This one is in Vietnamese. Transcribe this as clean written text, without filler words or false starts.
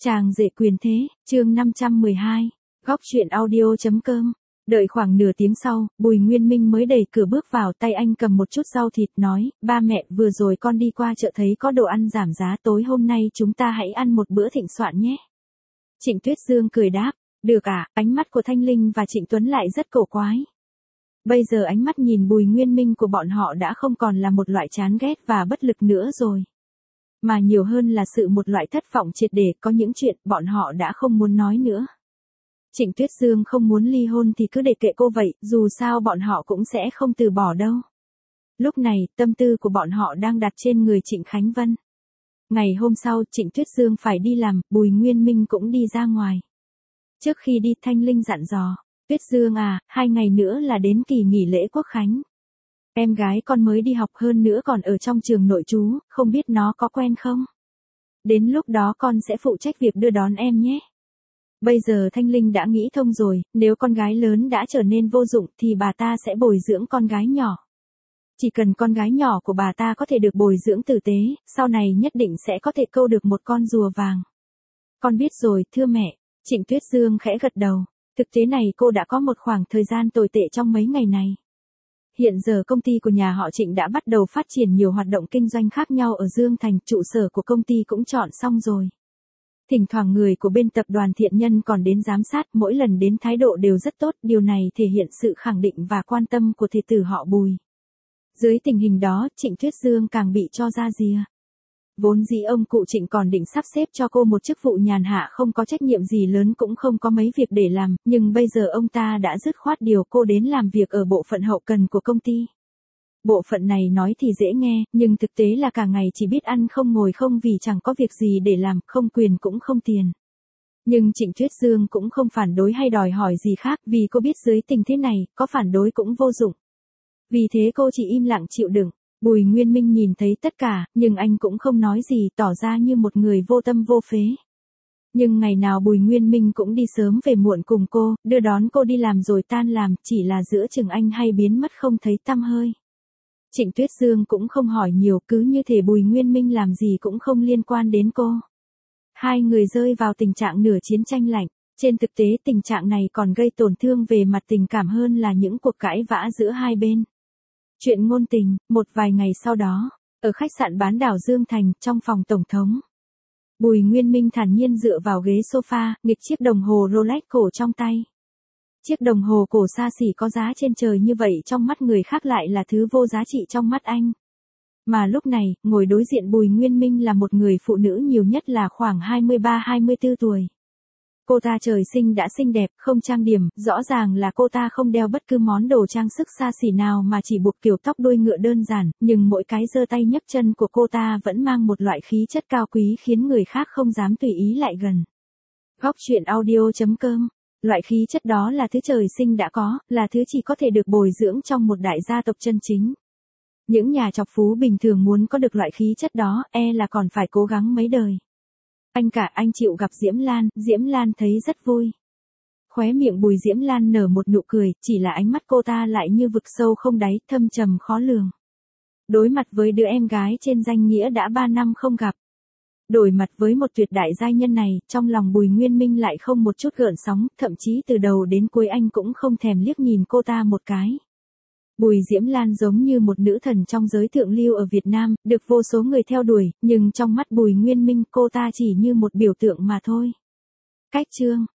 Chàng rể quyền thế, chương 512, góc truyện audio.com. Đợi khoảng nửa tiếng sau, Bùi Nguyên Minh mới đẩy cửa bước vào, tay anh cầm một chút rau thịt nói, ba mẹ, vừa rồi con đi qua chợ thấy có đồ ăn giảm giá, tối hôm nay chúng ta hãy ăn một bữa thịnh soạn nhé. Trịnh Tuyết Dương cười đáp, được ạ, ánh mắt của Thanh Linh và Trịnh Tuấn lại rất cổ quái. Bây giờ ánh mắt nhìn Bùi Nguyên Minh của bọn họ đã không còn là một loại chán ghét và bất lực nữa rồi. Mà nhiều hơn là một loại thất vọng triệt để, có những chuyện bọn họ đã không muốn nói nữa. Trịnh Tuyết Dương không muốn ly hôn thì cứ để kệ cô vậy, dù sao bọn họ cũng sẽ không từ bỏ đâu. Lúc này, tâm tư của bọn họ đang đặt trên người Trịnh Khánh Vân. Ngày hôm sau, Trịnh Tuyết Dương phải đi làm, Bùi Nguyên Minh cũng đi ra ngoài. Trước khi đi, Thanh Linh dặn dò, Tuyết Dương à, 2 ngày nữa là đến kỳ nghỉ lễ Quốc Khánh. Em gái con mới đi học, hơn nữa còn ở trong trường nội trú, không biết nó có quen không? Đến lúc đó con sẽ phụ trách việc đưa đón em nhé. Bây giờ Thanh Linh đã nghĩ thông rồi, nếu con gái lớn đã trở nên vô dụng thì bà ta sẽ bồi dưỡng con gái nhỏ. Chỉ cần con gái nhỏ của bà ta có thể được bồi dưỡng tử tế, sau này nhất định sẽ có thể câu được một con rùa vàng. Con biết rồi, thưa mẹ. Trịnh Tuyết Dương khẽ gật đầu. Thực tế này cô đã có một khoảng thời gian tồi tệ trong mấy ngày này. Hiện giờ công ty của nhà họ Trịnh đã bắt đầu phát triển nhiều hoạt động kinh doanh khác nhau ở Dương Thành, trụ sở của công ty cũng chọn xong rồi. Thỉnh thoảng người của bên tập đoàn Thiện Nhân còn đến giám sát, mỗi lần đến thái độ đều rất tốt, điều này thể hiện sự khẳng định và quan tâm của thê tử họ Bùi. Dưới tình hình đó, Trịnh Tuyết Dương càng bị cho ra rìa. Vốn dĩ ông cụ Trịnh còn định sắp xếp cho cô một chức vụ nhàn hạ không có trách nhiệm gì lớn, cũng không có mấy việc để làm, nhưng bây giờ ông ta đã dứt khoát điều cô đến làm việc ở bộ phận hậu cần của công ty. Bộ phận này nói thì dễ nghe, nhưng thực tế là cả ngày chỉ biết ăn không ngồi không, vì chẳng có việc gì để làm, không quyền cũng không tiền. Nhưng Trịnh Tuyết Dương cũng không phản đối hay đòi hỏi gì khác, vì cô biết dưới tình thế này, có phản đối cũng vô dụng. Vì thế cô chỉ im lặng chịu đựng. Bùi Nguyên Minh nhìn thấy tất cả, nhưng anh cũng không nói gì, tỏ ra như một người vô tâm vô phế. Nhưng ngày nào Bùi Nguyên Minh cũng đi sớm về muộn cùng cô, đưa đón cô đi làm rồi tan làm, chỉ là giữa chừng anh hay biến mất không thấy tăm hơi. Trịnh Tuyết Dương cũng không hỏi nhiều, cứ như thể Bùi Nguyên Minh làm gì cũng không liên quan đến cô. Hai người rơi vào tình trạng nửa chiến tranh lạnh. Trên thực tế tình trạng này còn gây tổn thương về mặt tình cảm hơn là những cuộc cãi vã giữa hai bên. Chuyện ngôn tình, một vài ngày sau đó, ở khách sạn bán đảo Dương Thành, trong phòng tổng thống. Bùi Nguyên Minh thản nhiên dựa vào ghế sofa, nghịch chiếc đồng hồ Rolex cổ trong tay. Chiếc đồng hồ cổ xa xỉ có giá trên trời như vậy trong mắt người khác lại là thứ vô giá trị trong mắt anh. Mà lúc này, ngồi đối diện Bùi Nguyên Minh là một người phụ nữ nhiều nhất là khoảng 23-24 tuổi. Cô ta trời sinh đã xinh đẹp, không trang điểm, rõ ràng là cô ta không đeo bất cứ món đồ trang sức xa xỉ nào mà chỉ buộc kiểu tóc đuôi ngựa đơn giản, nhưng mỗi cái giơ tay nhấc chân của cô ta vẫn mang một loại khí chất cao quý khiến người khác không dám tùy ý lại gần. Góc truyện audio.com. Loại khí chất đó là thứ trời sinh đã có, là thứ chỉ có thể được bồi dưỡng trong một đại gia tộc chân chính. Những nhà trọc phú bình thường muốn có được loại khí chất đó, là còn phải cố gắng mấy đời. Anh chịu gặp Diễm Lan thấy rất vui. Khóe miệng Bùi Diễm Lan nở một nụ cười, chỉ là ánh mắt cô ta lại như vực sâu không đáy, thâm trầm khó lường. Đối mặt với đứa em gái trên danh nghĩa đã 3 năm không gặp. Đổi mặt với một tuyệt đại giai nhân này, trong lòng Bùi Nguyên Minh lại không một chút gợn sóng, thậm chí từ đầu đến cuối anh cũng không thèm liếc nhìn cô ta một cái. Bùi Diễm Lan giống như một nữ thần trong giới thượng lưu ở Việt Nam, được vô số người theo đuổi, nhưng trong mắt Bùi Nguyên Minh cô ta chỉ như một biểu tượng mà thôi. Cách chương